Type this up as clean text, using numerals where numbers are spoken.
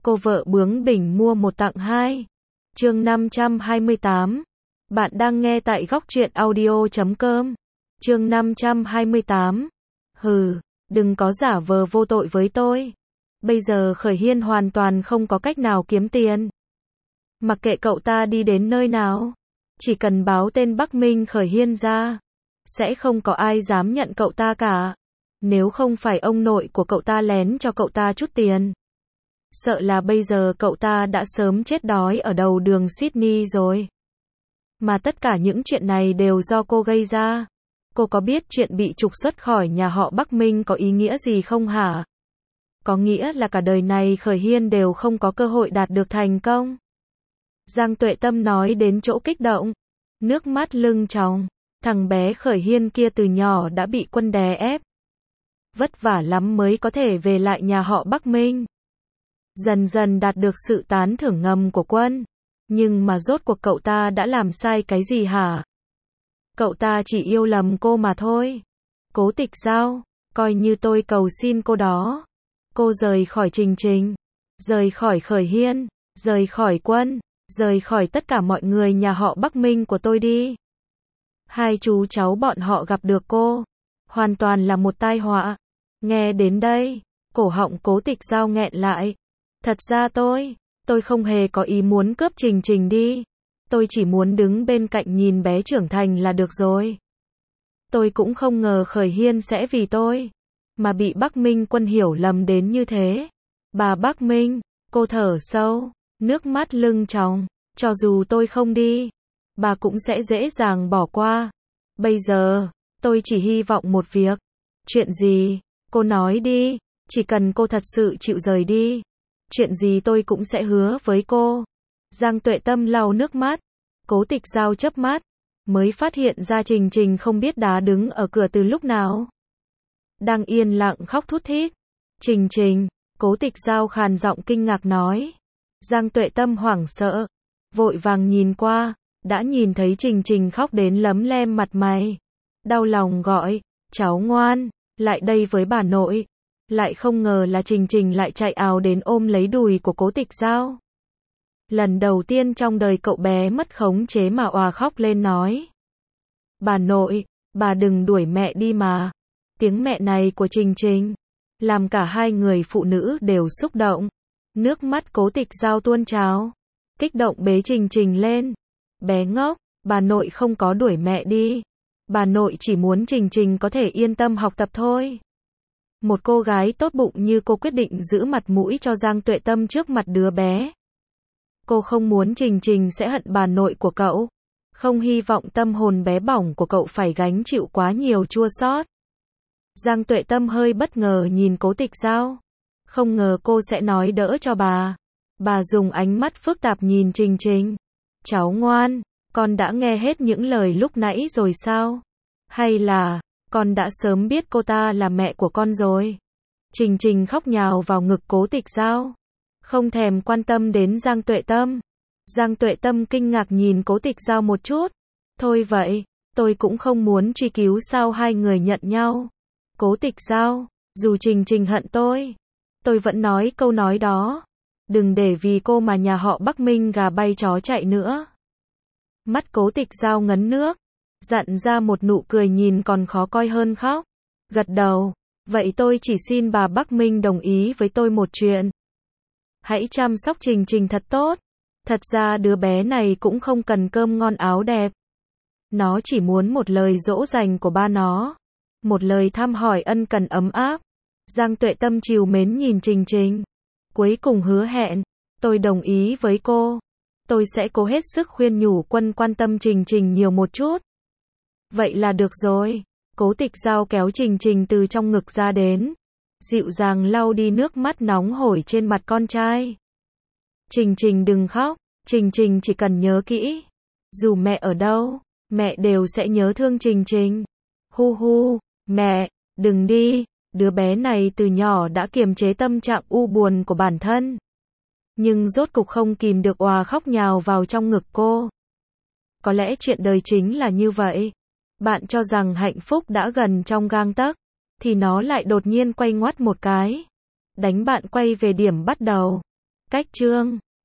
Cô vợ bướng bỉnh mua một tặng hai. Chương 528. Bạn đang nghe tại góc truyện audio.com. Chương 528. Hừ, đừng có giả vờ vô tội với tôi. Bây giờ Khởi Hiên hoàn toàn không có cách nào kiếm tiền. Mặc kệ cậu ta đi đến nơi nào, chỉ cần báo tên Bắc Minh Khởi Hiên ra, sẽ không có ai dám nhận cậu ta cả. Nếu không phải ông nội của cậu ta lén cho cậu ta chút tiền, sợ là bây giờ cậu ta đã sớm chết đói ở đầu đường Sydney rồi. Mà tất cả những chuyện này đều do cô gây ra. Cô có biết chuyện bị trục xuất khỏi nhà họ Bắc Minh có ý nghĩa gì không hả? Có nghĩa là cả đời này Khởi Hiên đều không có cơ hội đạt được thành công. Giang Tuệ Tâm nói đến chỗ kích động, nước mắt lưng tròng. Thằng bé Khởi Hiên kia từ nhỏ đã bị quân đè ép, vất vả lắm mới có thể về lại nhà họ Bắc Minh. Dần dần đạt được sự tán thưởng ngầm của quân. Nhưng mà rốt cuộc cậu ta đã làm sai cái gì hả? Cậu ta chỉ yêu lầm cô mà thôi. Cố Tịch Giao, coi như tôi cầu xin cô đó. Cô rời khỏi Trình Trình, rời khỏi Khởi Hiên, rời khỏi quân, rời khỏi tất cả mọi người nhà họ Bắc Minh của tôi đi. Hai chú cháu bọn họ gặp được cô, hoàn toàn là một tai họa. Nghe đến đây, cổ họng Cố Tịch Giao nghẹn lại. Thật ra tôi không hề có ý muốn cướp Trình Trình đi. Tôi chỉ muốn đứng bên cạnh nhìn bé trưởng thành là được rồi. Tôi cũng không ngờ Khởi Hiên sẽ vì tôi mà bị Bắc Minh quân hiểu lầm đến như thế. Bà Bắc Minh, cô thở sâu, nước mắt lưng tròng. Cho dù tôi không đi, bà cũng sẽ dễ dàng bỏ qua. Bây giờ, tôi chỉ hy vọng một việc. Chuyện gì? Cô nói đi, chỉ cần cô thật sự chịu rời đi. Chuyện gì tôi cũng sẽ hứa với cô. Giang Tuệ Tâm lau nước mắt. Cố Tịch Giao chớp mắt, mới phát hiện ra Trình Trình không biết đá đứng ở cửa từ lúc nào. Đang yên lặng khóc thút thít. Trình Trình, Cố Tịch Giao khàn giọng kinh ngạc nói. Giang Tuệ Tâm hoảng sợ, vội vàng nhìn qua, đã nhìn thấy Trình Trình khóc đến lấm lem mặt mày. Đau lòng gọi, cháu ngoan, lại đây với bà nội. Lại không ngờ là Trình Trình lại chạy ào đến ôm lấy đùi của Cố Tịch Giao. Lần đầu tiên trong đời cậu bé mất khống chế mà òa khóc lên nói. Bà nội, bà đừng đuổi mẹ đi mà. Tiếng mẹ này của Trình Trình làm cả hai người phụ nữ đều xúc động. Nước mắt Cố Tịch Giao tuôn trào, kích động bế Trình Trình lên. Bé ngốc, bà nội không có đuổi mẹ đi. Bà nội chỉ muốn Trình Trình có thể yên tâm học tập thôi. Một cô gái tốt bụng như cô quyết định giữ mặt mũi cho Giang Tuệ Tâm trước mặt đứa bé. Cô không muốn Trình Trình sẽ hận bà nội của cậu. Không hy vọng tâm hồn bé bỏng của cậu phải gánh chịu quá nhiều chua xót. Giang Tuệ Tâm hơi bất ngờ nhìn Cố Tịch Giao. Không ngờ cô sẽ nói đỡ cho bà. Bà dùng ánh mắt phức tạp nhìn Trình Trình. Cháu ngoan, con đã nghe hết những lời lúc nãy rồi sao? Hay là con đã sớm biết cô ta là mẹ của con rồi? Trình Trình khóc nhào vào ngực Cố Tịch Giao, không thèm quan tâm đến Giang Tuệ Tâm. Giang Tuệ Tâm kinh ngạc nhìn Cố Tịch Giao một chút. Thôi vậy, tôi cũng không muốn truy cứu sao hai người nhận nhau. Cố Tịch Giao, dù Trình Trình hận tôi vẫn nói câu nói đó. Đừng để vì cô mà nhà họ Bắc Minh gà bay chó chạy nữa. Mắt Cố Tịch Giao ngấn nước, dặn ra một nụ cười nhìn còn khó coi hơn khóc. Gật đầu, vậy tôi chỉ xin bà Bắc Minh đồng ý với tôi một chuyện. Hãy chăm sóc Trình Trình thật tốt. Thật ra đứa bé này cũng không cần cơm ngon áo đẹp. Nó chỉ muốn một lời dỗ dành của ba nó. Một lời thăm hỏi ân cần ấm áp. Giang Tuệ Tâm trìu mến nhìn Trình Trình. Cuối cùng hứa hẹn, tôi đồng ý với cô. Tôi sẽ cố hết sức khuyên nhủ quân quan tâm Trình Trình nhiều một chút. Vậy là được rồi. Cố Tịch Giao kéo Trình Trình từ trong ngực ra đến, dịu dàng lau đi nước mắt nóng hổi trên mặt con trai. Trình Trình đừng khóc, Trình Trình chỉ cần nhớ kỹ. Dù mẹ ở đâu, mẹ đều sẽ nhớ thương Trình Trình. Hu hu, mẹ, đừng đi. Đứa bé này từ nhỏ đã kiềm chế tâm trạng u buồn của bản thân. Nhưng rốt cục không kìm được òa khóc nhào vào trong ngực cô. Có lẽ chuyện đời chính là như vậy. Bạn cho rằng hạnh phúc đã gần trong gang tấc, thì nó lại đột nhiên quay ngoắt một cái. Đánh bạn quay về điểm bắt đầu. cách chương